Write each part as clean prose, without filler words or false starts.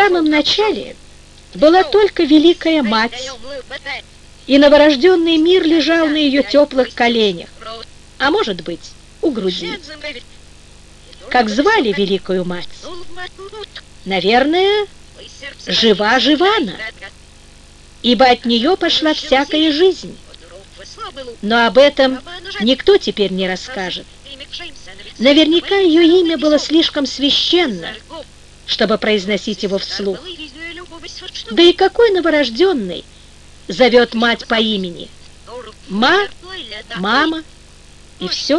самом начале была только Великая Мать, и новорожденный мир лежал на ее теплых коленях, а может быть, у груди. Как звали Великую Мать? Наверное, жива-жива она, ибо от нее пошла всякая жизнь. Но об этом никто теперь не расскажет. Наверняка ее имя было слишком священно, чтобы произносить его вслух. Да и какой новорожденный зовет мать по имени? Мама, и все.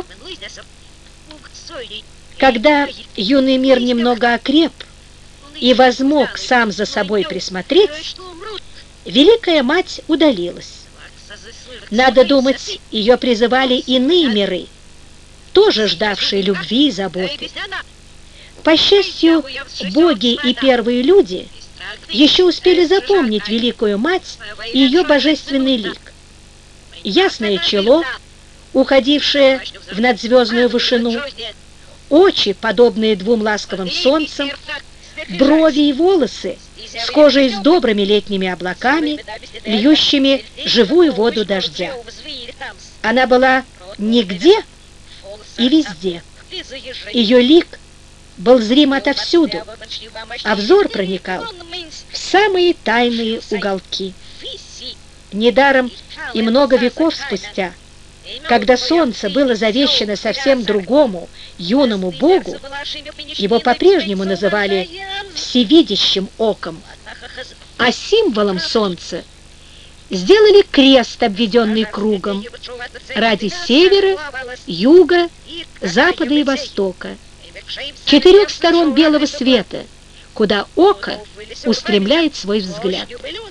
Когда юный мир немного окреп и возмог сам за собой присмотреть, Великая Мать удалилась. Надо думать, ее призывали иные миры, тоже ждавшие любви и заботы. По счастью, боги и первые люди еще успели запомнить Великую Мать и ее божественный лик. Ясное чело, уходившее в надзвездную вышину, очи, подобные двум ласковым солнцам, брови и волосы с кожей с добрыми летними облаками, льющими живую воду дождя. Она была нигде и везде. Ее лик был зрим отовсюду, а взор проникал в самые тайные уголки. Недаром и много веков спустя, когда солнце было завещано совсем другому юному богу, его по-прежнему называли всевидящим оком, а символом солнца сделали крест, обведенный кругом, ради севера, юга, запада и востока, 4 сторон белого света, куда око устремляет свой взгляд.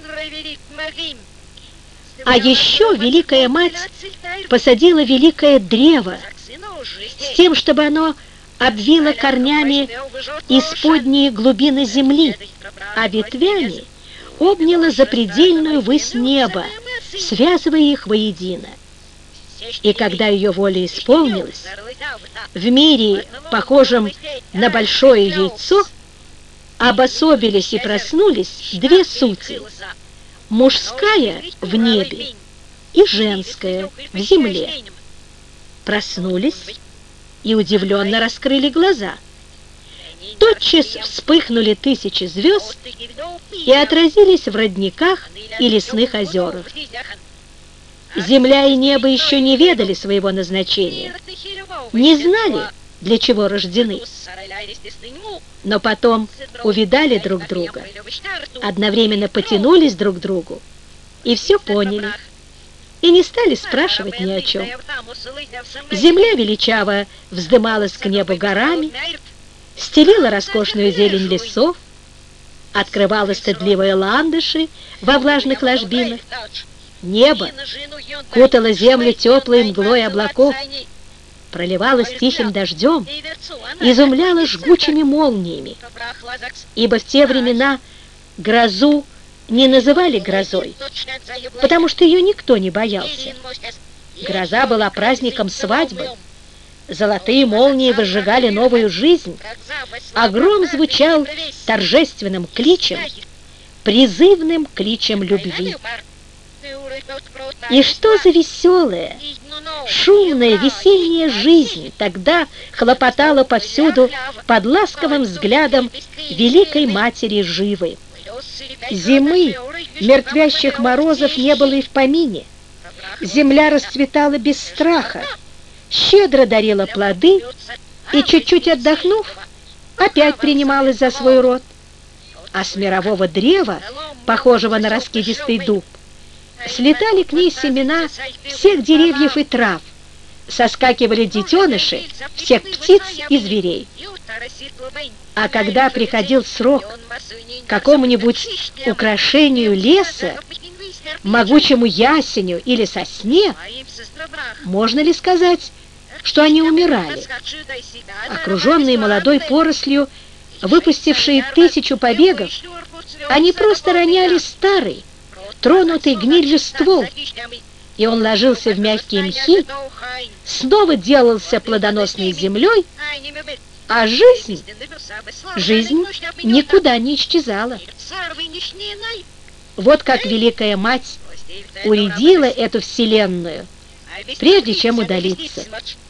А еще Великая Мать посадила великое древо с тем, чтобы оно обвило корнями исподние глубины земли, а ветвями обняло запредельную высь неба, связывая их воедино. И когда ее воля исполнилась, в мире, похожем на большое яйцо, обособились и проснулись 2 сути: мужская в небе и женская в земле. Проснулись и удивленно раскрыли глаза. Тотчас вспыхнули 1000 звезд и отразились в родниках и лесных озерах. Земля и небо еще не ведали своего назначения, не знали, для чего рождены. Но потом увидали друг друга, одновременно потянулись друг к другу и все поняли, и не стали спрашивать ни о чем. Земля величаво вздымалась к небу горами, стелила роскошную зелень лесов, открывала стыдливые ландыши во влажных ложбинах. Небо кутало землю теплой мглой облаков, проливалось тихим дождем, изумляло жгучими молниями, ибо в те времена грозу не называли грозой, потому что ее никто не боялся. Гроза была праздником свадьбы, золотые молнии возжигали новую жизнь, а гром звучал торжественным кличем, призывным кличем любви. И что за веселая, шумная весенняя жизнь тогда хлопотала повсюду под ласковым взглядом Великой Матери Живы. Зимы, мертвящих морозов не было и в помине. Земля расцветала без страха, щедро дарила плоды и, чуть-чуть отдохнув, опять принималась за свой род. А с мирового древа, похожего на раскидистый дуб, слетали к ней семена всех деревьев и трав, соскакивали детеныши всех птиц и зверей. А когда приходил срок какому-нибудь украшению леса, могучему ясеню или сосне, можно ли сказать, что они умирали? Окруженные молодой порослью, выпустившие 1000 побегов, они просто роняли старый, тронутый гнилью ствол, и он ложился в мягкие мхи, снова делался плодоносной землей, А жизнь никуда не исчезала. Вот как Великая Мать уредила эту вселенную, прежде чем удалиться.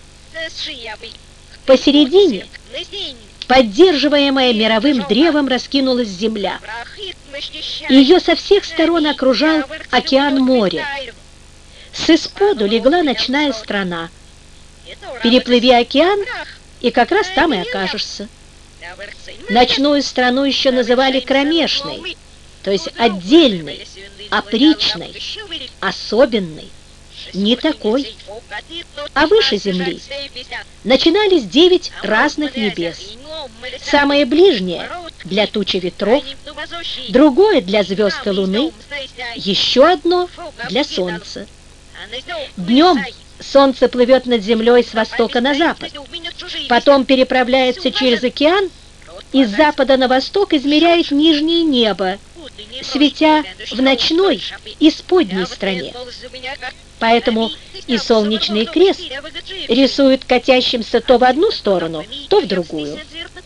Посередине, поддерживаемая мировым древом, раскинулась земля. Ее со всех сторон окружал океан-море. Сысподу легла ночная страна. Переплыви океан, и как раз там и окажешься. Ночную страну еще называли кромешной, то есть отдельной, опричной, особенной, не такой. А выше земли начинались 9 разных небес. Самое ближнее для тучи ветров, другое для звезд и луны, еще одно для солнца. Днем солнце плывет над землей с востока на запад, потом переправляется через океан и с запада на восток измеряет нижнее небо, светя в ночной и сподней стране. Поэтому и солнечный крест рисует катящимся то в одну сторону, то в другую.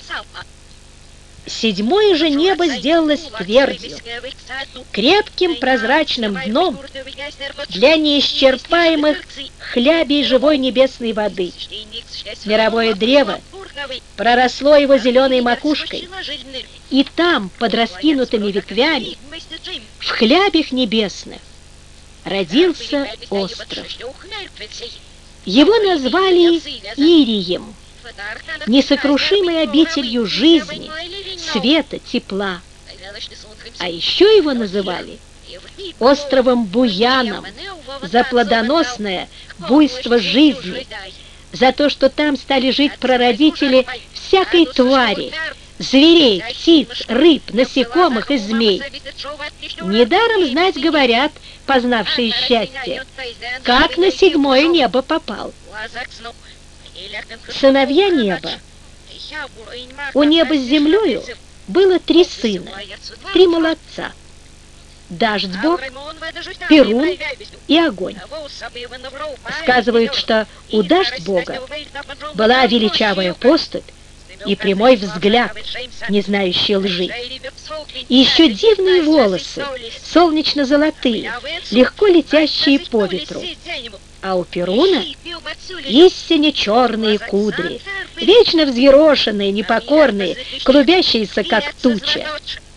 Седьмое же небо сделалось твердью, крепким прозрачным дном для неисчерпаемых хлябей живой небесной воды. Мировое древо проросло его зеленой макушкой, и там, под раскинутыми ветвями, в хлябях небесных, родился остров. Его назвали Ирием, несокрушимой обителью жизни, света, тепла. А еще его называли островом Буяном за плодоносное буйство жизни, за то, что там стали жить прародители всякой твари, зверей, птиц, рыб, насекомых и змей. Недаром знать говорят, познавшие счастье, как на седьмое небо попал. Сыновья неба. У неба с землею было 3 сына, 3 молодца. Дождь-бог, Перун и огонь. Сказывают, что у Дождь-бога была величавая поступь и прямой взгляд, не знающий лжи. И еще дивные волосы, солнечно-золотые, легко летящие по ветру. А у Перуна истинно черные кудри, вечно взъерошенные, непокорные, клубящиеся, как туча.